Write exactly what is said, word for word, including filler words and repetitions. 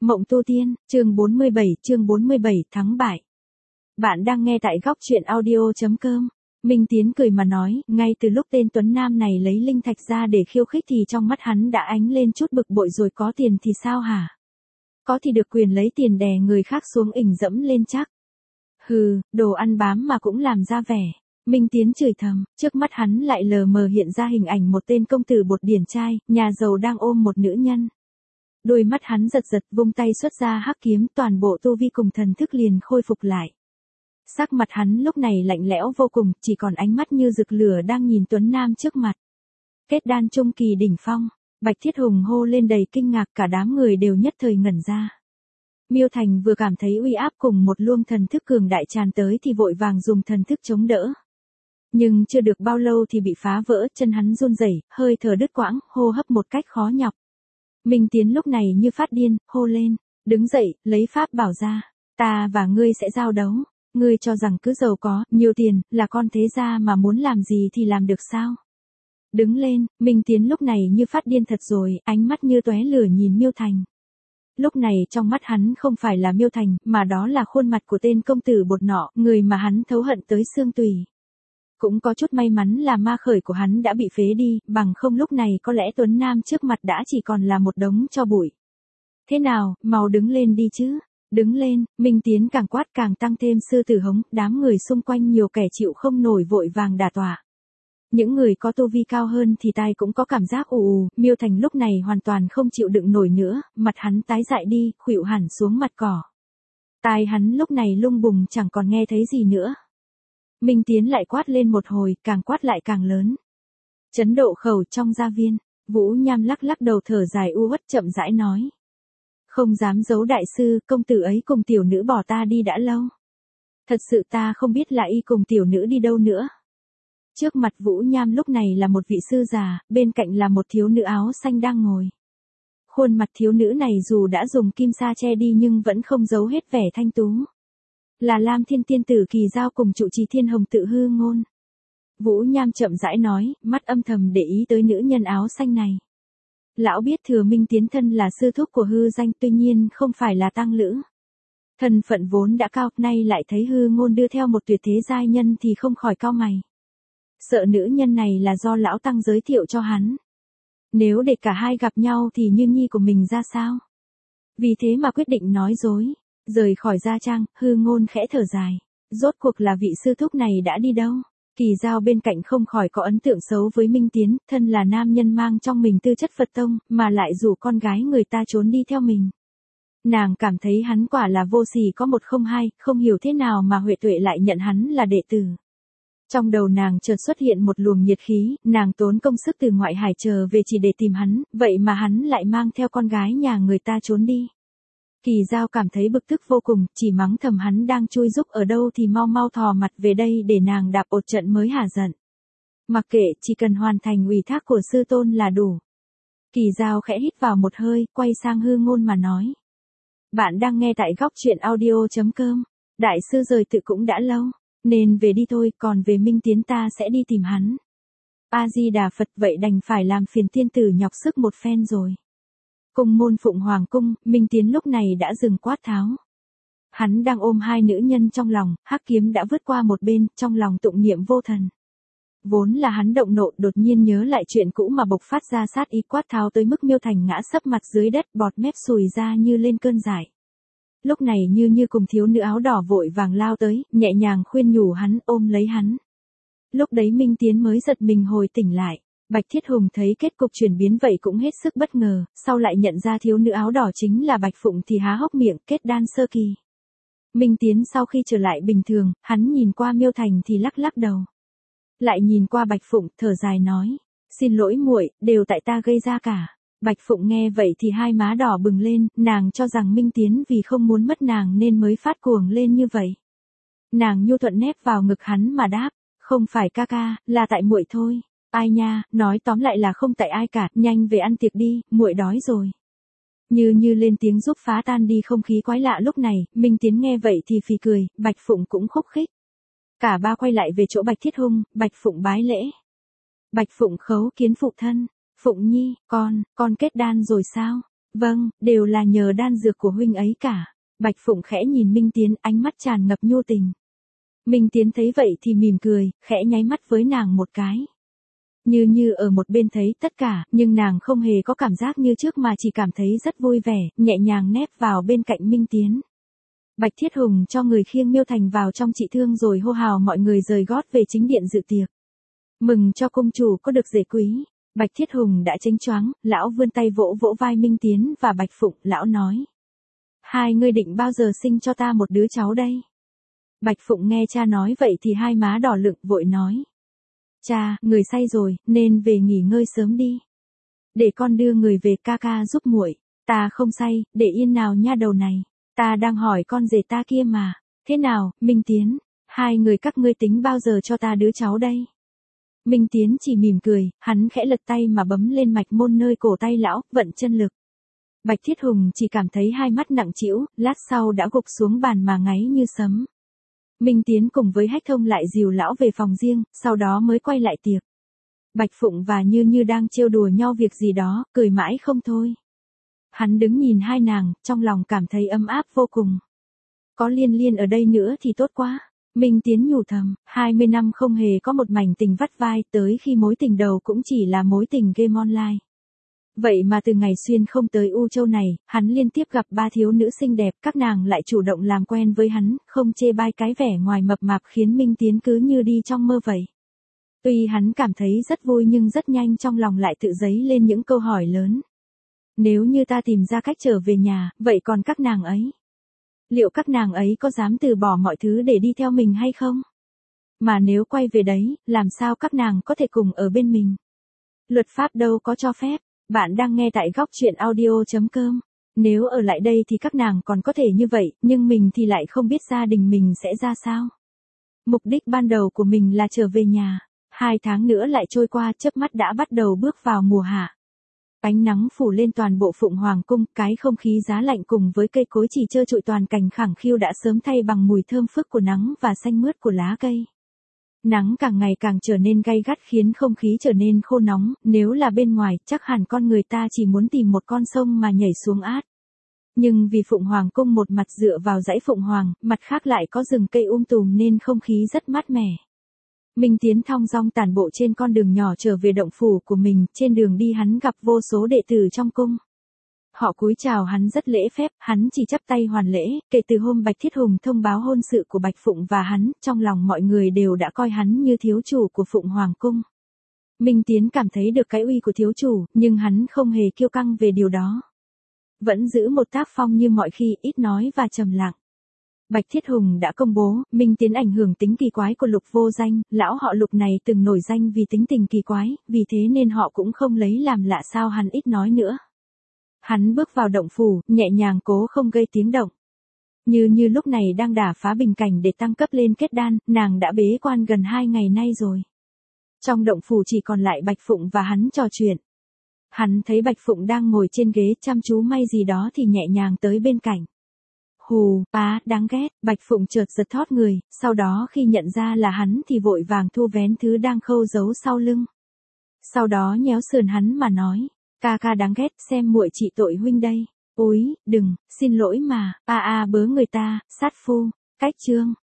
Mộng tu tiên, chương bốn mươi bảy, chương bốn mươi bảy, thắng bại. Bạn đang nghe tại góc truyện audio.com. Minh Tiến cười mà nói, ngay từ lúc tên Tuấn Nam này lấy linh thạch ra để khiêu khích thì trong mắt hắn đã ánh lên chút bực bội rồi. Có tiền thì sao hả? Có thì được quyền lấy tiền đè người khác xuống ỉnh dẫm lên chắc. Hừ, đồ ăn bám mà cũng làm ra vẻ. Minh Tiến chửi thầm, trước mắt hắn lại lờ mờ hiện ra hình ảnh một tên công tử bột điển trai, nhà giàu đang ôm một nữ nhân. Đôi mắt hắn giật giật, vung tay xuất ra hắc kiếm, toàn bộ tu vi cùng thần thức liền khôi phục lại. Sắc mặt hắn lúc này lạnh lẽo vô cùng, chỉ còn ánh mắt như rực lửa đang nhìn Tuấn Nam trước mặt. Kết đan trung kỳ đỉnh phong, Bạch Thiết Hùng hô lên đầy kinh ngạc, cả đám người đều nhất thời ngẩn ra. Miêu Thành vừa cảm thấy uy áp cùng một luồng thần thức cường đại tràn tới thì vội vàng dùng thần thức chống đỡ. Nhưng chưa được bao lâu thì bị phá vỡ, chân hắn run rẩy, hơi thở đứt quãng, hô hấp một cách khó nhọc. Minh Tiến lúc này như phát điên, hô lên, đứng dậy, lấy pháp bảo ra, ta và ngươi sẽ giao đấu, ngươi cho rằng cứ giàu có, nhiều tiền, là con thế gia mà muốn làm gì thì làm được sao? Đứng lên, Minh Tiến lúc này như phát điên thật rồi, ánh mắt như tóe lửa nhìn Miêu Thành. Lúc này trong mắt hắn không phải là Miêu Thành, mà đó là khuôn mặt của tên công tử bột nọ, người mà hắn thấu hận tới xương tủy. Cũng có chút may mắn là ma khởi của hắn đã bị phế đi, bằng không lúc này có lẽ Tuấn Nam trước mặt đã chỉ còn là một đống tro bụi. Thế nào, mau đứng lên đi chứ. Đứng lên, Minh Tiến càng quát càng tăng thêm sư tử hống, đám người xung quanh nhiều kẻ chịu không nổi vội vàng đả tọa. Những người có tu vi cao hơn thì tai cũng có cảm giác ù ù, Miêu Thành lúc này hoàn toàn không chịu đựng nổi nữa, mặt hắn tái dại đi, khuỵu hẳn xuống mặt cỏ. Tai hắn lúc này lung bùng chẳng còn nghe thấy gì nữa. Minh Tiến lại quát lên một hồi, càng quát lại càng lớn. Chấn độ khẩu trong gia viên, Vũ Nham lắc lắc đầu thở dài u uất chậm rãi nói. Không dám giấu đại sư, công tử ấy cùng tiểu nữ bỏ ta đi đã lâu. Thật sự ta không biết là y cùng tiểu nữ đi đâu nữa. Trước mặt Vũ Nham lúc này là một vị sư già, bên cạnh là một thiếu nữ áo xanh đang ngồi. Khuôn mặt thiếu nữ này dù đã dùng kim sa che đi nhưng vẫn không giấu hết vẻ thanh tú. Là Lam Thiên Tiên tử Kỳ Giao cùng trụ trì Thiên Hồng Tự Hư Ngôn. Vũ Nham chậm rãi nói, mắt âm thầm để ý tới nữ nhân áo xanh này. Lão biết Thừa Minh Tiến thân là sư thúc của Hư Danh, tuy nhiên không phải là tăng lữ. Thân phận vốn đã cao, nay lại thấy Hư Ngôn đưa theo một tuyệt thế giai nhân thì không khỏi cau mày. Sợ nữ nhân này là do lão tăng giới thiệu cho hắn. Nếu để cả hai gặp nhau thì như nhi của mình ra sao? Vì thế mà quyết định nói dối. Rời khỏi gia trang, Hư Ngôn khẽ thở dài. Rốt cuộc là vị sư thúc này đã đi đâu? Kỳ Giao bên cạnh không khỏi có ấn tượng xấu với Minh Tiến, thân là nam nhân mang trong mình tư chất Phật tông, mà lại rủ con gái người ta trốn đi theo mình. Nàng cảm thấy hắn quả là vô sỉ có một không hai, không hiểu thế nào mà Huệ Tuệ lại nhận hắn là đệ tử. Trong đầu nàng chợt xuất hiện một luồng nhiệt khí, nàng tốn công sức từ ngoại hải trở về chỉ để tìm hắn, vậy mà hắn lại mang theo con gái nhà người ta trốn đi. Kỳ Giao cảm thấy bực tức vô cùng, chỉ mắng thầm hắn đang chui rúc ở đâu thì mau mau thò mặt về đây để nàng đạp ột trận mới hả giận. Mặc kệ, chỉ cần hoàn thành ủy thác của sư tôn là đủ. Kỳ Giao khẽ hít vào một hơi, quay sang Hư Ngôn mà nói. Bạn đang nghe tại góc truyện audio.com. Đại sư rời tự cũng đã lâu, nên về đi thôi, còn về Minh Tiến ta sẽ đi tìm hắn. A-di-đà Phật, vậy đành phải làm phiền tiên tử nhọc sức một phen rồi. Cung môn Phụng Hoàng cung, Minh Tiến lúc này đã dừng quát tháo. Hắn đang ôm hai nữ nhân trong lòng, hắc kiếm đã vứt qua một bên, trong lòng tụng niệm vô thần. Vốn là hắn động nộ, đột nhiên nhớ lại chuyện cũ mà bộc phát ra sát ý, quát tháo tới mức Miêu Thành ngã sấp mặt dưới đất, bọt mép sùi ra như lên cơn dại. Lúc này Như Như cùng thiếu nữ áo đỏ vội vàng lao tới, nhẹ nhàng khuyên nhủ hắn, ôm lấy hắn. Lúc đấy Minh Tiến mới giật mình hồi tỉnh lại. Bạch Thiết Hùng thấy kết cục chuyển biến vậy cũng hết sức bất ngờ, sau lại nhận ra thiếu nữ áo đỏ chính là Bạch Phụng thì há hốc miệng, kết đan sơ kỳ. Minh Tiến sau khi trở lại bình thường, hắn nhìn qua Miêu Thành thì lắc lắc đầu. Lại nhìn qua Bạch Phụng, thở dài nói, xin lỗi muội, đều tại ta gây ra cả. Bạch Phụng nghe vậy thì hai má đỏ bừng lên, nàng cho rằng Minh Tiến vì không muốn mất nàng nên mới phát cuồng lên như vậy. Nàng nhu thuận nép vào ngực hắn mà đáp, không phải ca ca, là tại muội thôi. Ai nha, nói tóm lại là không tại ai cả, nhanh về ăn tiệc đi, muội đói rồi. Như Như lên tiếng giúp phá tan đi không khí quái lạ lúc này, Minh Tiến nghe vậy thì phì cười, Bạch Phụng cũng khúc khích. Cả ba quay lại về chỗ Bạch Thiết Hung, Bạch Phụng bái lễ. Bạch Phụng khấu kiến phụ thân, Phụng Nhi, con, con kết đan rồi sao? Vâng, đều là nhờ đan dược của huynh ấy cả. Bạch Phụng khẽ nhìn Minh Tiến, ánh mắt tràn ngập nhu tình. Minh Tiến thấy vậy thì mỉm cười, khẽ nháy mắt với nàng một cái. Như như ở một bên thấy tất cả, nhưng nàng không hề có cảm giác như trước mà chỉ cảm thấy rất vui vẻ, nhẹ nhàng nép vào bên cạnh Minh Tiến. Bạch Thiết Hùng cho người khiêng Miêu Thành vào trong trị thương rồi hô hào mọi người rời gót về chính điện dự tiệc. Mừng cho công chủ có được rể quý. Bạch Thiết Hùng đã chênh choáng, lão vươn tay vỗ vỗ vai Minh Tiến và Bạch Phụng, lão nói. Hai ngươi định bao giờ sinh cho ta một đứa cháu đây? Bạch Phụng nghe cha nói vậy thì hai má đỏ lựng vội nói. Cha, người say rồi, nên về nghỉ ngơi sớm đi. Để con đưa người về ca ca giúp muội. Ta không say, để yên nào nha đầu này. Ta đang hỏi con rể ta kia mà. Thế nào, Minh Tiến, hai người các ngươi tính bao giờ cho ta đứa cháu đây? Minh Tiến chỉ mỉm cười, hắn khẽ lật tay mà bấm lên mạch môn nơi cổ tay lão, vận chân lực. Bạch Thiết Hùng chỉ cảm thấy hai mắt nặng trĩu, lát sau đã gục xuống bàn mà ngáy như sấm. Minh Tiến cùng với Hách Thông lại dìu lão về phòng riêng, sau đó mới quay lại tiệc. Bạch Phụng và Như Như đang trêu đùa nhau việc gì đó, cười mãi không thôi. Hắn đứng nhìn hai nàng, trong lòng cảm thấy ấm áp vô cùng. Có Liên Liên ở đây nữa thì tốt quá. Minh Tiến nhủ thầm, hai mươi năm không hề có một mảnh tình vắt vai, tới khi mối tình đầu cũng chỉ là mối tình game online. Vậy mà từ ngày xuyên không tới U Châu này, hắn liên tiếp gặp ba thiếu nữ xinh đẹp, các nàng lại chủ động làm quen với hắn, không chê bai cái vẻ ngoài mập mạp khiến Minh Tiến cứ như đi trong mơ vậy. Tuy hắn cảm thấy rất vui nhưng rất nhanh trong lòng lại tự dấy lên những câu hỏi lớn. Nếu như ta tìm ra cách trở về nhà, vậy còn các nàng ấy? Liệu các nàng ấy có dám từ bỏ mọi thứ để đi theo mình hay không? Mà nếu quay về đấy, làm sao các nàng có thể cùng ở bên mình? Luật pháp đâu có cho phép. Bạn đang nghe tại góc truyện audio chấm com. Nếu ở lại đây thì các nàng còn có thể như vậy, nhưng mình thì lại không biết gia đình mình sẽ ra sao. Mục đích ban đầu của mình là trở về nhà. Hai tháng nữa lại trôi qua, chớp mắt đã bắt đầu bước vào mùa hạ. Ánh nắng phủ lên toàn bộ Phụng Hoàng cung, cái không khí giá lạnh cùng với cây cối chỉ trơ trụi toàn cảnh khẳng khiu đã sớm thay bằng mùi thơm phức của nắng và xanh mướt của lá cây. Nắng càng ngày càng trở nên gay gắt khiến không khí trở nên khô nóng, nếu là bên ngoài, chắc hẳn con người ta chỉ muốn tìm một con sông mà nhảy xuống át. Nhưng vì Phụng Hoàng cung một mặt dựa vào dãy Phụng Hoàng, mặt khác lại có rừng cây um tùm nên không khí rất mát mẻ. Minh Tiến thong dong tản bộ trên con đường nhỏ trở về động phủ của mình, trên đường đi hắn gặp vô số đệ tử trong cung. Họ cúi chào hắn rất lễ phép, hắn chỉ chắp tay hoàn lễ, kể từ hôm Bạch Thiết Hùng thông báo hôn sự của Bạch Phụng và hắn, trong lòng mọi người đều đã coi hắn như thiếu chủ của Phụng Hoàng cung. Minh Tiến cảm thấy được cái uy của thiếu chủ, nhưng hắn không hề kiêu căng về điều đó. Vẫn giữ một tác phong như mọi khi, ít nói và trầm lặng. Bạch Thiết Hùng đã công bố, Minh Tiến ảnh hưởng tính kỳ quái của Lục Vô Danh, lão họ Lục này từng nổi danh vì tính tình kỳ quái, vì thế nên họ cũng không lấy làm lạ sao hắn ít nói nữa. Hắn bước vào động phủ, nhẹ nhàng cố không gây tiếng động. Như như lúc này đang đả phá bình cảnh để tăng cấp lên kết đan, nàng đã bế quan gần hai ngày nay rồi. Trong động phủ chỉ còn lại Bạch Phụng và hắn trò chuyện. Hắn thấy Bạch Phụng đang ngồi trên ghế chăm chú may gì đó thì nhẹ nhàng tới bên cạnh. Hù, á, đáng ghét, Bạch Phụng chợt giật thót người, sau đó khi nhận ra là hắn thì vội vàng thu vén thứ đang khâu giấu sau lưng. Sau đó nhéo sườn hắn mà nói, ca ca đáng ghét, xem muội trị tội huynh đây. Úi, đừng, xin lỗi mà, a a bớ người ta, sát phu, cách chương.